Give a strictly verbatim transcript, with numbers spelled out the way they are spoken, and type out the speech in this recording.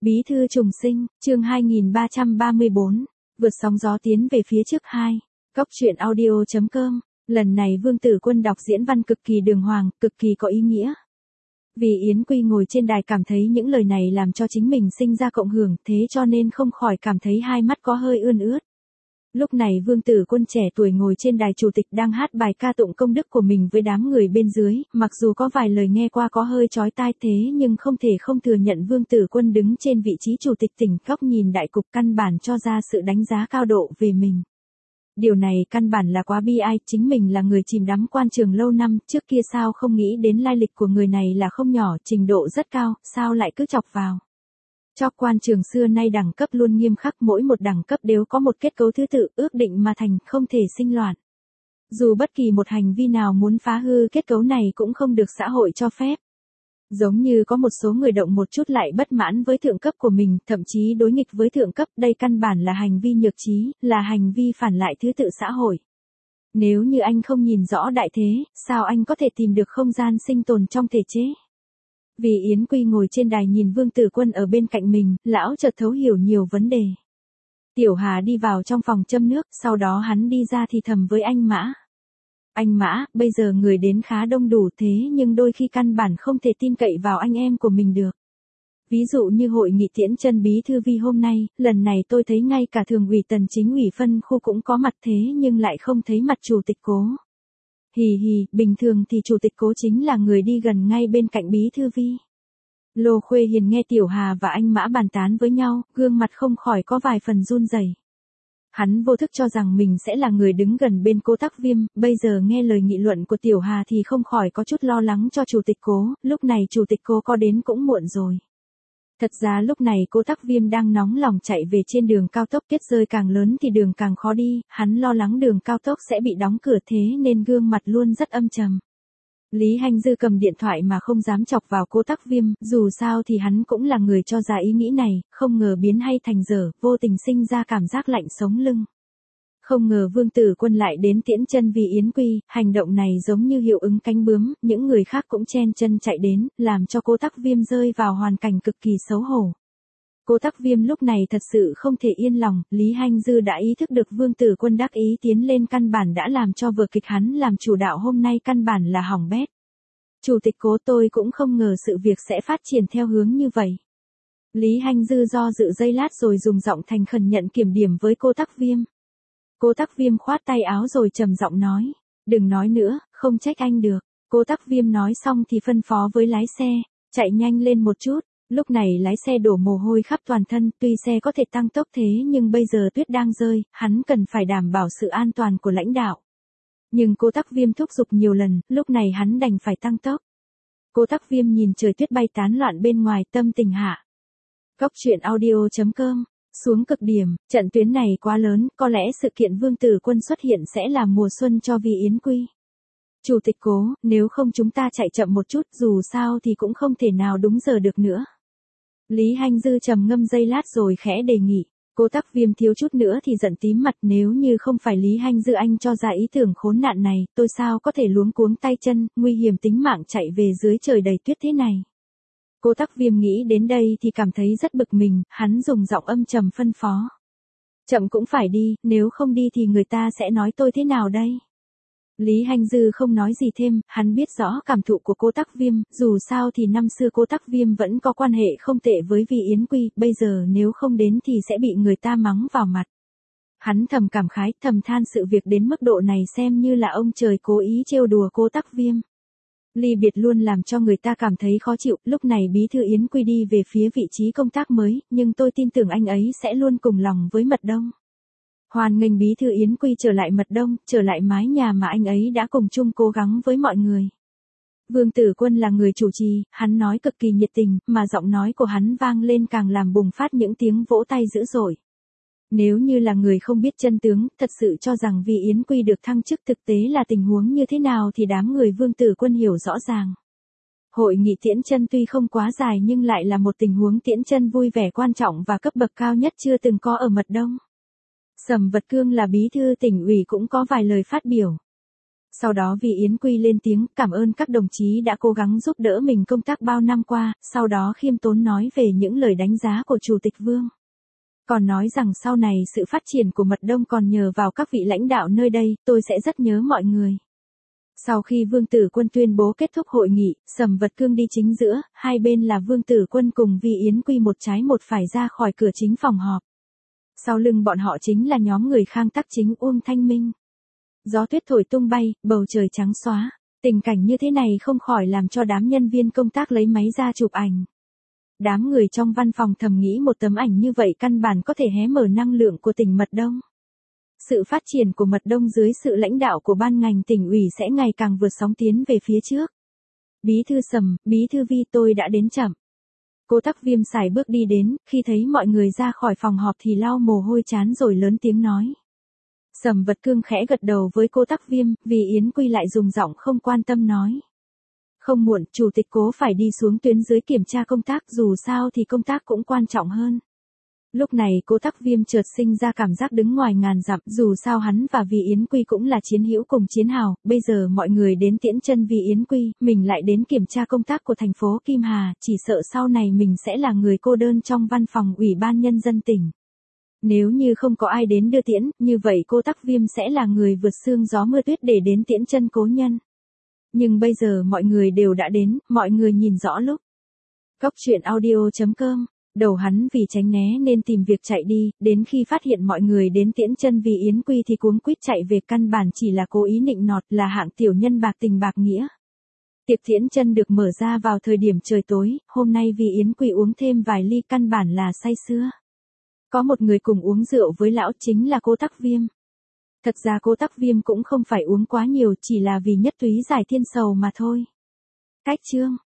Bí thư trùng sinh, chương hai nghìn ba trăm ba mươi bốn, vượt sóng gió tiến về phía trước hai, Cóc truyện audio chấm com, lần này Vương Tử Quân đọc diễn văn cực kỳ đường hoàng, cực kỳ có ý nghĩa. Vì Yến Quy ngồi trên đài cảm thấy những lời này làm cho chính mình sinh ra cộng hưởng, thế cho nên không khỏi cảm thấy hai mắt có hơi ươn ướt. Lúc này Vương Tử Quân trẻ tuổi ngồi trên đài chủ tịch đang hát bài ca tụng công đức của mình với đám người bên dưới, mặc dù có vài lời nghe qua có hơi chói tai thế nhưng không thể không thừa nhận Vương Tử Quân đứng trên vị trí chủ tịch tỉnh góc nhìn đại cục căn bản cho ra sự đánh giá cao độ về mình. Điều này căn bản là quá bi ai, chính mình là người chìm đắm quan trường lâu năm, trước kia sao không nghĩ đến lai lịch của người này là không nhỏ, trình độ rất cao, sao lại cứ chọc vào. Cho quan trường xưa nay đẳng cấp luôn nghiêm khắc, mỗi một đẳng cấp đều có một kết cấu thứ tự, ước định mà thành, không thể sinh loạn. Dù bất kỳ một hành vi nào muốn phá hư kết cấu này cũng không được xã hội cho phép. Giống như có một số người động một chút lại bất mãn với thượng cấp của mình, thậm chí đối nghịch với thượng cấp, đây căn bản là hành vi nhược trí, là hành vi phản lại thứ tự xã hội. Nếu như anh không nhìn rõ đại thế, sao anh có thể tìm được không gian sinh tồn trong thể chế? Vì Yến Quy ngồi trên đài nhìn Vương Tử Quân ở bên cạnh mình, lão chợt thấu hiểu nhiều vấn đề. Tiểu Hà đi vào trong phòng châm nước, sau đó hắn đi ra thì thầm với anh Mã. Anh Mã, bây giờ người đến khá đông đủ thế nhưng đôi khi căn bản không thể tin cậy vào anh em của mình được. Ví dụ như hội nghị Tiễn Chân bí thư Vi hôm nay, lần này tôi thấy ngay cả thường ủy Tần chính ủy phân khu cũng có mặt thế nhưng lại không thấy mặt chủ tịch Cố. Hì hì, bình thường thì chủ tịch Cố chính là người đi gần ngay bên cạnh bí thư Vi. Lô Khuê Hiền nghe Tiểu Hà và anh Mã bàn tán với nhau, gương mặt không khỏi có vài phần run rẩy. Hắn vô thức cho rằng mình sẽ là người đứng gần bên Cố Tắc Viêm, bây giờ nghe lời nghị luận của Tiểu Hà thì không khỏi có chút lo lắng cho chủ tịch Cố, lúc này chủ tịch Cố có đến cũng muộn rồi. Thật ra lúc này Cố Tắc Viêm đang nóng lòng chạy về trên đường cao tốc, tuyết rơi càng lớn thì đường càng khó đi, hắn lo lắng đường cao tốc sẽ bị đóng cửa thế nên gương mặt luôn rất âm trầm. Lý Hành Dư cầm điện thoại mà không dám chọc vào Cố Tắc Viêm, dù sao thì hắn cũng là người cho ra ý nghĩ này, không ngờ biến hay thành dở, vô tình sinh ra cảm giác lạnh sống lưng. Không ngờ Vương Tử Quân lại đến Tiễn Chân vì Yến Quy, hành động này giống như hiệu ứng cánh bướm, những người khác cũng chen chân chạy đến, làm cho Cố Tắc Viêm rơi vào hoàn cảnh cực kỳ xấu hổ. Cố Tắc Viêm lúc này thật sự không thể yên lòng, Lý Hành Dư đã ý thức được Vương Tử Quân đắc ý tiến lên căn bản đã làm cho vở kịch hắn làm chủ đạo hôm nay căn bản là hỏng bét. Chủ tịch Cố, tôi cũng không ngờ sự việc sẽ phát triển theo hướng như vậy. Lý Hành Dư do dự giây lát rồi dùng giọng thành khẩn nhận kiểm điểm với Cố Tắc Viêm. Cố Tắc Viêm khoát tay áo rồi trầm giọng nói, đừng nói nữa, không trách anh được. Cố Tắc Viêm nói xong thì phân phó với lái xe, chạy nhanh lên một chút. Lúc này lái xe đổ mồ hôi khắp toàn thân, tuy xe có thể tăng tốc thế nhưng bây giờ tuyết đang rơi, hắn cần phải đảm bảo sự an toàn của lãnh đạo. Nhưng Cố Tắc Viêm thúc giục nhiều lần, lúc này hắn đành phải tăng tốc. Cố Tắc Viêm nhìn trời tuyết bay tán loạn bên ngoài, tâm tình hạ. Cóc truyện audio chấm com, xuống cực điểm, trận tuyến này quá lớn, có lẽ sự kiện Vương Tử Quân xuất hiện sẽ là mùa xuân cho Vi Yến Quy. Chủ tịch Cố, nếu không chúng ta chạy chậm một chút, dù sao thì cũng không thể nào đúng giờ được nữa. Lý Hành Dư trầm ngâm giây lát rồi khẽ đề nghị. Cố Tắc Viêm thiếu chút nữa thì giận tím mặt, nếu như không phải Lý Hành Dư anh cho ra ý tưởng khốn nạn này, tôi sao có thể luống cuống tay chân, nguy hiểm tính mạng chạy về dưới trời đầy tuyết thế này. Cố Tắc Viêm nghĩ đến đây thì cảm thấy rất bực mình, hắn dùng giọng âm trầm phân phó. Chậm cũng phải đi, nếu không đi thì người ta sẽ nói tôi thế nào đây? Lý Hành Dư không nói gì thêm, hắn biết rõ cảm thụ của Cố Tắc Viêm, dù sao thì năm xưa Cố Tắc Viêm vẫn có quan hệ không tệ với Vi Yến Quy, bây giờ nếu không đến thì sẽ bị người ta mắng vào mặt. Hắn thầm cảm khái, thầm than sự việc đến mức độ này xem như là ông trời cố ý trêu đùa Cố Tắc Viêm. Ly biệt luôn làm cho người ta cảm thấy khó chịu, lúc này bí thư Yến Quy đi về phía vị trí công tác mới, nhưng tôi tin tưởng anh ấy sẽ luôn cùng lòng với Mật Đông. Hoan nghênh bí thư Yến Quy trở lại Mật Đông, trở lại mái nhà mà anh ấy đã cùng chung cố gắng với mọi người. Vương Tử Quân là người chủ trì, hắn nói cực kỳ nhiệt tình, mà giọng nói của hắn vang lên càng làm bùng phát những tiếng vỗ tay dữ dội. Nếu như là người không biết chân tướng, thật sự cho rằng vì Yến Quy được thăng chức thực tế là tình huống như thế nào thì đám người Vương Tử Quân hiểu rõ ràng. Hội nghị Tiễn Chân tuy không quá dài nhưng lại là một tình huống Tiễn Chân vui vẻ quan trọng và cấp bậc cao nhất chưa từng có ở Mật Đông. Sầm Vật Cương là bí thư tỉnh ủy cũng có vài lời phát biểu. Sau đó Vi Yến Quy lên tiếng cảm ơn các đồng chí đã cố gắng giúp đỡ mình công tác bao năm qua, sau đó khiêm tốn nói về những lời đánh giá của Chủ tịch Vương. Còn nói rằng sau này sự phát triển của Mật Đông còn nhờ vào các vị lãnh đạo nơi đây, tôi sẽ rất nhớ mọi người. Sau khi Vương Tử Quân tuyên bố kết thúc hội nghị, Sầm Vật Cương đi chính giữa, hai bên là Vương Tử Quân cùng Vi Yến Quy một trái một phải ra khỏi cửa chính phòng họp. Sau lưng bọn họ chính là nhóm người Khang Tắc Chính Uông Thanh Minh. Gió tuyết thổi tung bay, bầu trời trắng xóa. Tình cảnh như thế này không khỏi làm cho đám nhân viên công tác lấy máy ra chụp ảnh. Đám người trong văn phòng thầm nghĩ một tấm ảnh như vậy căn bản có thể hé mở năng lượng của tỉnh Mật Đông. Sự phát triển của Mật Đông dưới sự lãnh đạo của ban ngành tỉnh ủy sẽ ngày càng vượt sóng tiến về phía trước. Bí thư Sầm, Bí thư Vi tôi đã đến chậm. Cô Tắc Viêm sải bước đi đến, khi thấy mọi người ra khỏi phòng họp thì lau mồ hôi chán rồi lớn tiếng nói. Sầm Vật Cương khẽ gật đầu với cô Tắc Viêm, vì Yến Quy lại dùng giọng không quan tâm nói. Không muộn, Chủ tịch Cố phải đi xuống tuyến dưới kiểm tra công tác, dù sao thì công tác cũng quan trọng hơn. Lúc này cô Tắc Viêm chợt sinh ra cảm giác đứng ngoài ngàn dặm, dù sao hắn và Vi Yến Quy cũng là chiến hữu cùng chiến hào, bây giờ mọi người đến tiễn chân Vi Yến Quy, mình lại đến kiểm tra công tác của thành phố Kim Hà, chỉ sợ sau này mình sẽ là người cô đơn trong văn phòng Ủy ban Nhân dân tỉnh. Nếu như không có ai đến đưa tiễn, như vậy cô Tắc Viêm sẽ là người vượt sương gió mưa tuyết để đến tiễn chân cố nhân. Nhưng bây giờ mọi người đều đã đến, mọi người nhìn rõ lúc. Cốc truyện audio chấm com, đầu hắn vì tránh né nên tìm việc chạy đi, đến khi phát hiện mọi người đến tiễn chân Vi Yến Quy thì cuống quýt chạy về, căn bản chỉ là cố ý nịnh nọt, là hạng tiểu nhân bạc tình bạc nghĩa. Tiệc tiễn chân được mở ra vào thời điểm trời tối, hôm nay Vi Yến Quy uống thêm vài ly, căn bản là say sưa. Có một người cùng uống rượu với lão chính là cô Tắc Viêm. Thật ra cô Tắc Viêm cũng không phải uống quá nhiều, chỉ là vì nhất túy giải thiên sầu mà thôi. Cách chương